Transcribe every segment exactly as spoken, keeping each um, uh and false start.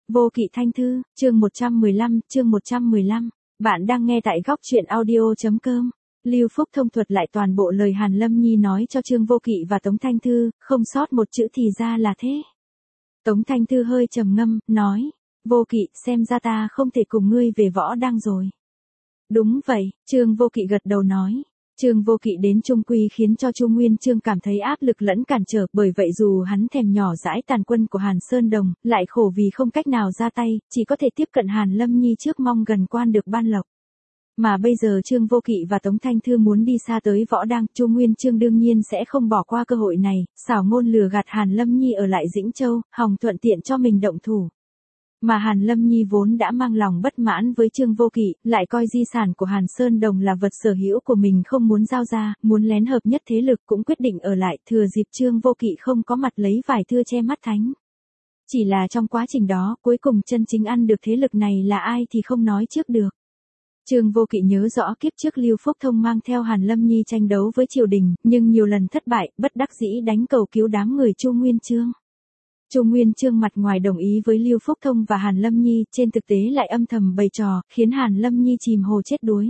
Vô Kỵ Thanh Thư, chương một trăm mười lăm, chương một trăm mười lăm. Bạn đang nghe tại góc truyện audio.com. Lưu Phúc thông thuật lại toàn bộ lời Hàn Lâm Nhi nói cho Trương Vô Kỵ và Tống Thanh Thư, không sót một chữ thì ra là thế. Tống Thanh Thư hơi trầm ngâm, nói, Vô Kỵ, xem ra ta không thể cùng ngươi về Võ Đăng rồi. Đúng vậy, Trương Vô Kỵ gật đầu nói. Trương Vô Kỵ đến Trung Quy khiến cho Chu Nguyên Chương cảm thấy áp lực lẫn cản trở, bởi vậy dù hắn thèm nhỏ dãi tàn quân của Hàn Sơn Đồng, lại khổ vì không cách nào ra tay, chỉ có thể tiếp cận Hàn Lâm Nhi trước mong gần quan được ban lộc. Mà bây giờ Trương Vô Kỵ và Tống Thanh Thư muốn đi xa tới Võ Đăng, Chu Nguyên Chương đương nhiên sẽ không bỏ qua cơ hội này, xảo ngôn lừa gạt Hàn Lâm Nhi ở lại Dĩnh Châu, hòng thuận tiện cho mình động thủ. Mà Hàn Lâm Nhi vốn đã mang lòng bất mãn với Trương Vô Kỵ, lại coi di sản của Hàn Sơn Đồng là vật sở hữu của mình không muốn giao ra, muốn lén hợp nhất thế lực cũng quyết định ở lại, thừa dịp Trương Vô Kỵ không có mặt lấy vải thưa che mắt thánh. Chỉ là trong quá trình đó, cuối cùng chân chính ăn được thế lực này là ai thì không nói trước được. Trương Vô Kỵ nhớ rõ kiếp trước Lưu Phúc Thông mang theo Hàn Lâm Nhi tranh đấu với triều đình, nhưng nhiều lần thất bại, bất đắc dĩ đánh cầu cứu đám người Chu Nguyên Chương. Chu Nguyên Chương mặt ngoài đồng ý với Lưu Phúc Thông và Hàn Lâm Nhi, trên thực tế lại âm thầm bày trò, khiến Hàn Lâm Nhi chìm hồ chết đuối.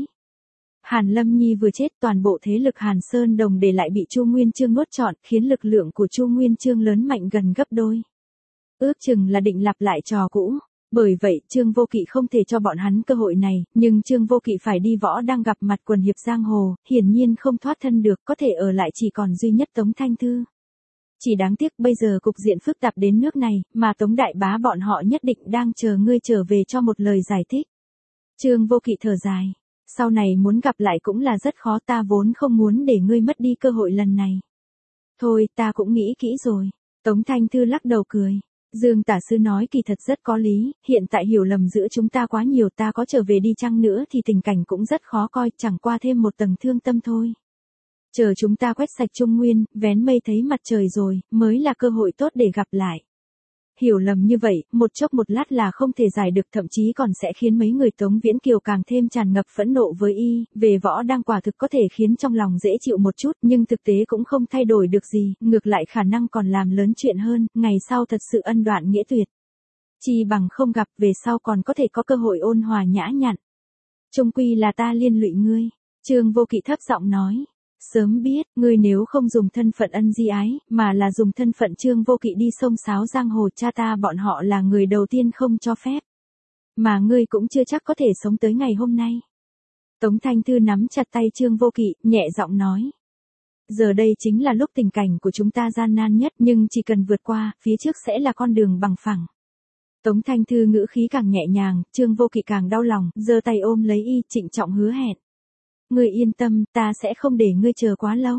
Hàn Lâm Nhi vừa chết, toàn bộ thế lực Hàn Sơn Đồng để lại bị Chu Nguyên Chương nuốt trọn, khiến lực lượng của Chu Nguyên Chương lớn mạnh gần gấp đôi. Ước chừng là định lặp lại trò cũ. Bởi vậy, Trương Vô Kỵ không thể cho bọn hắn cơ hội này, nhưng Trương Vô Kỵ phải đi Võ Đăng gặp mặt quần hiệp giang hồ, hiển nhiên không thoát thân được, có thể ở lại chỉ còn duy nhất Tống Thanh Thư. Chỉ đáng tiếc bây giờ cục diện phức tạp đến nước này, mà Tống Đại Bá bọn họ nhất định đang chờ ngươi trở về cho một lời giải thích. Trương Vô Kỵ thở dài, sau này muốn gặp lại cũng là rất khó, ta vốn không muốn để ngươi mất đi cơ hội lần này. Thôi, ta cũng nghĩ kỹ rồi. Tống Thanh Thư lắc đầu cười. Dương Tả Sư nói kỳ thật rất có lý, hiện tại hiểu lầm giữa chúng ta quá nhiều, ta có trở về đi chăng nữa thì tình cảnh cũng rất khó coi, chẳng qua thêm một tầng thương tâm thôi. Chờ chúng ta quét sạch Trung Nguyên, vén mây thấy mặt trời rồi, mới là cơ hội tốt để gặp lại. Hiểu lầm như vậy, một chốc một lát là không thể giải được, thậm chí còn sẽ khiến mấy người Tống Viễn Kiều càng thêm tràn ngập phẫn nộ với y, về Võ Đăng quả thực có thể khiến trong lòng dễ chịu một chút, nhưng thực tế cũng không thay đổi được gì, ngược lại khả năng còn làm lớn chuyện hơn, ngày sau thật sự ân đoạn nghĩa tuyệt. Chi bằng không gặp, về sau còn có thể có cơ hội ôn hòa nhã nhặn. Chung quy là ta liên lụy ngươi. Trương Vô Kỵ thấp giọng nói. Sớm biết, ngươi nếu không dùng thân phận ân di ái, mà là dùng thân phận Trương Vô Kỵ đi xông xáo giang hồ, cha ta bọn họ là người đầu tiên không cho phép. Mà ngươi cũng chưa chắc có thể sống tới ngày hôm nay. Tống Thanh Thư nắm chặt tay Trương Vô Kỵ, nhẹ giọng nói. Giờ đây chính là lúc tình cảnh của chúng ta gian nan nhất, nhưng chỉ cần vượt qua, phía trước sẽ là con đường bằng phẳng. Tống Thanh Thư ngữ khí càng nhẹ nhàng, Trương Vô Kỵ càng đau lòng, giơ tay ôm lấy y, trịnh trọng hứa hẹn. Ngươi yên tâm, ta sẽ không để ngươi chờ quá lâu.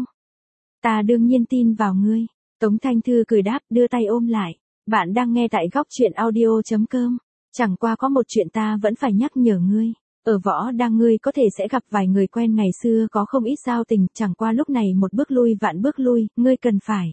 Ta đương nhiên tin vào ngươi. Tống Thanh Thư cười đáp, đưa tay ôm lại. Bạn đang nghe tại góc truyện audio.com. Chẳng qua có một chuyện ta vẫn phải nhắc nhở ngươi. Ở Võ Đăng ngươi có thể sẽ gặp vài người quen ngày xưa có không ít giao tình, chẳng qua lúc này một bước lui vạn bước lui, ngươi cần phải.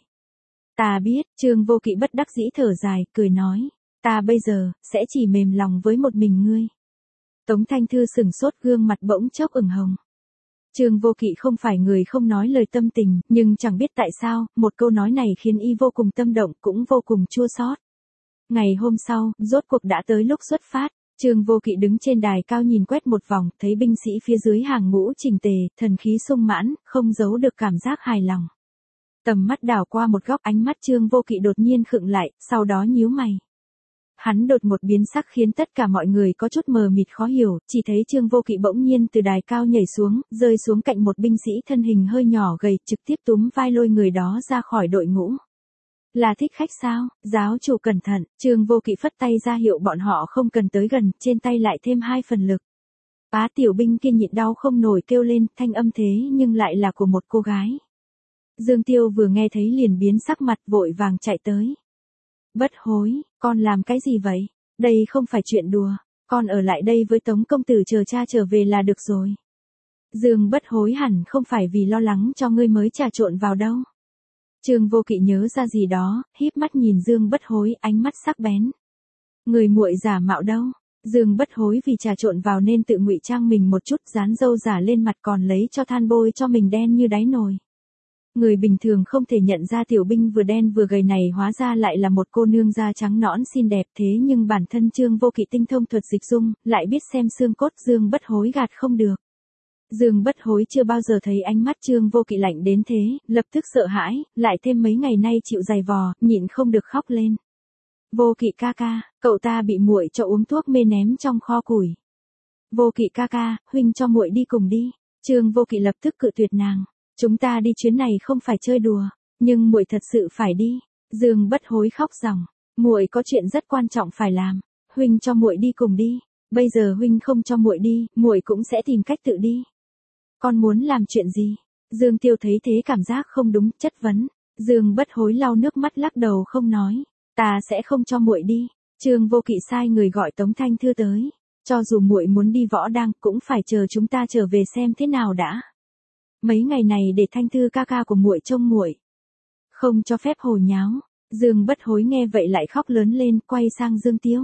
Ta biết, Trương Vô Kỵ bất đắc dĩ thở dài, cười nói. Ta bây giờ, sẽ chỉ mềm lòng với một mình ngươi. Tống Thanh Thư sừng sốt, gương mặt bỗng chốc ửng hồng. Trương Vô Kỵ không phải người không nói lời tâm tình, nhưng chẳng biết tại sao, một câu nói này khiến y vô cùng tâm động, cũng vô cùng chua xót. Ngày hôm sau, rốt cuộc đã tới lúc xuất phát, Trương Vô Kỵ đứng trên đài cao nhìn quét một vòng, thấy binh sĩ phía dưới hàng ngũ chỉnh tề, thần khí sung mãn, không giấu được cảm giác hài lòng. Tầm mắt đảo qua một góc, ánh mắt Trương Vô Kỵ đột nhiên khựng lại, sau đó nhíu mày. Hắn đột một biến sắc khiến tất cả mọi người có chút mờ mịt khó hiểu, chỉ thấy Trương Vô Kỵ bỗng nhiên từ đài cao nhảy xuống, rơi xuống cạnh một binh sĩ thân hình hơi nhỏ gầy, trực tiếp túm vai lôi người đó ra khỏi đội ngũ. Là thích khách sao? Giáo chủ cẩn thận, Trương Vô Kỵ phất tay ra hiệu bọn họ không cần tới gần, trên tay lại thêm hai phần lực. Bá tiểu binh kia nhịn đau không nổi kêu lên, thanh âm thế nhưng lại là của một cô gái. Dương Tiêu vừa nghe thấy liền biến sắc mặt, vội vàng chạy tới. Bất Hối, con làm cái gì vậy? Đây không phải chuyện đùa, con ở lại đây với Tống công tử chờ cha trở về là được rồi. Dương Bất Hối hẳn không phải vì lo lắng cho ngươi mới trà trộn vào đâu. Trương Vô Kỵ nhớ ra gì đó, híp mắt nhìn Dương Bất Hối, ánh mắt sắc bén. Người muội giả mạo đâu? Dương Bất Hối vì trà trộn vào nên tự ngụy trang mình một chút, dán râu giả lên mặt, còn lấy cho than bôi cho mình đen như đáy nồi. Người bình thường không thể nhận ra Tiểu Binh vừa đen vừa gầy này hóa ra lại là một cô nương da trắng nõn xinh đẹp, thế nhưng bản thân Trương Vô Kỵ tinh thông thuật dịch dung, lại biết xem xương cốt, Dương Bất Hối gạt không được. Dương Bất Hối chưa bao giờ thấy ánh mắt Trương Vô Kỵ lạnh đến thế, lập tức sợ hãi, lại thêm mấy ngày nay chịu dày vò, nhịn không được khóc lên. Vô Kỵ ca ca, cậu ta bị muội cho uống thuốc mê ném trong kho củi. Vô Kỵ ca ca, huynh cho muội đi cùng đi. Trương Vô Kỵ lập tức cự tuyệt nàng. Chúng ta đi chuyến này không phải chơi đùa, nhưng muội thật sự phải đi. Dương Bất Hối khóc ròng, muội có chuyện rất quan trọng phải làm, huynh cho muội đi cùng đi. Bây giờ huynh không cho muội đi, muội cũng sẽ tìm cách tự đi. Con muốn làm chuyện gì? Dương Tiêu thấy thế cảm giác không đúng, chất vấn. Dương Bất Hối lau nước mắt lắc đầu không nói. Ta sẽ không cho muội đi. Trương Vô Kỵ sai người gọi Tống Thanh Thư tới. Cho dù muội muốn đi võ đăng cũng phải chờ chúng ta trở về xem thế nào đã. Mấy ngày này để Thanh Thư ca ca của muội trông muội. Không cho phép hồ nháo. Dương Bất Hối nghe vậy lại khóc lớn lên, quay sang Dương Tiêu.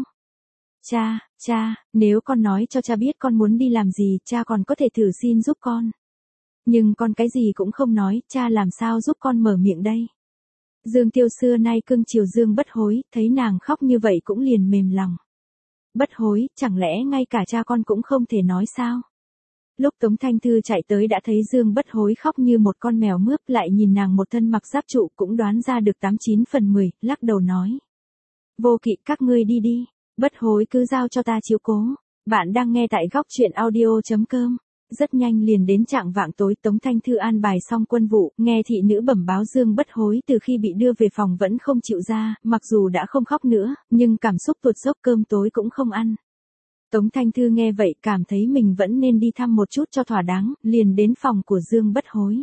Cha, cha, nếu con nói cho cha biết con muốn đi làm gì, cha còn có thể thử xin giúp con. Nhưng con cái gì cũng không nói, cha làm sao giúp con mở miệng đây? Dương Tiêu xưa nay cưng chiều Dương Bất Hối, thấy nàng khóc như vậy cũng liền mềm lòng. Bất Hối, chẳng lẽ ngay cả cha con cũng không thể nói sao? Lúc Tống Thanh Thư chạy tới đã thấy Dương Bất Hối khóc như một con mèo mướp, lại nhìn nàng một thân mặc giáp trụ cũng đoán ra được tám chín phần mười, lắc đầu nói. Vô Kỵ, các ngươi đi đi, Bất Hối cứ giao cho ta chiếu cố. Bạn đang nghe tại góc truyện audio.com. Rất nhanh liền đến trạng vạng tối, Tống Thanh Thư an bài xong quân vụ, nghe thị nữ bẩm báo Dương Bất Hối từ khi bị đưa về phòng vẫn không chịu ra, mặc dù đã không khóc nữa, nhưng cảm xúc tuột dốc, cơm tối cũng không ăn. Tống Thanh Thư nghe vậy cảm thấy mình vẫn nên đi thăm một chút cho thỏa đáng, liền đến phòng của Dương Bất Hối.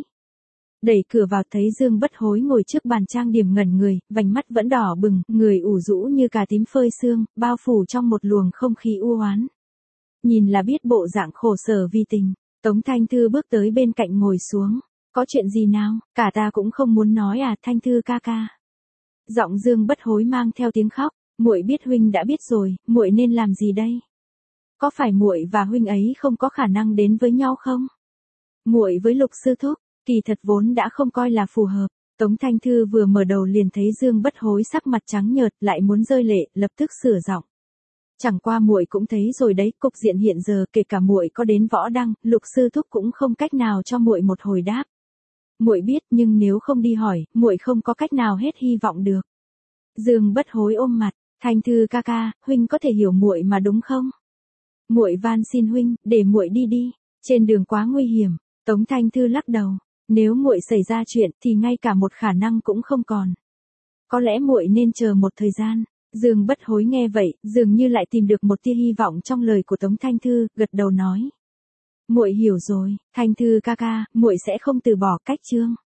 Đẩy cửa vào thấy Dương Bất Hối ngồi trước bàn trang điểm ngẩn người, vành mắt vẫn đỏ bừng, người ủ rũ như cà tím phơi sương, bao phủ trong một luồng không khí u oán. Nhìn là biết bộ dạng khổ sở vì tình, Tống Thanh Thư bước tới bên cạnh ngồi xuống. Có chuyện gì nào, cả ta cũng không muốn nói à, Thanh Thư ca ca. Giọng Dương Bất Hối mang theo tiếng khóc, muội biết huynh đã biết rồi, muội nên làm gì đây? Có phải muội và huynh ấy không có khả năng đến với nhau không? Muội với Lục sư thúc, kỳ thật vốn đã không coi là phù hợp. Tống Thanh Thư vừa mở đầu liền thấy Dương Bất Hối sắc mặt trắng nhợt, lại muốn rơi lệ, lập tức sửa giọng. Chẳng qua muội cũng thấy rồi đấy, cục diện hiện giờ kể cả muội có đến võ đăng, Lục sư thúc cũng không cách nào cho muội một hồi đáp. Muội biết, nhưng nếu không đi hỏi, muội không có cách nào hết hy vọng được. Dương Bất Hối ôm mặt, Thanh Thư ca ca, huynh có thể hiểu muội mà đúng không? Muội van xin huynh, để muội đi đi, trên đường quá nguy hiểm. Tống Thanh Thư lắc đầu, nếu muội xảy ra chuyện thì ngay cả một khả năng cũng không còn. Có lẽ muội nên chờ một thời gian. Dương Bất Hối nghe vậy, dường như lại tìm được một tia hy vọng trong lời của Tống Thanh Thư, gật đầu nói. Muội hiểu rồi, Thanh Thư ca ca, muội sẽ không từ bỏ cách chương.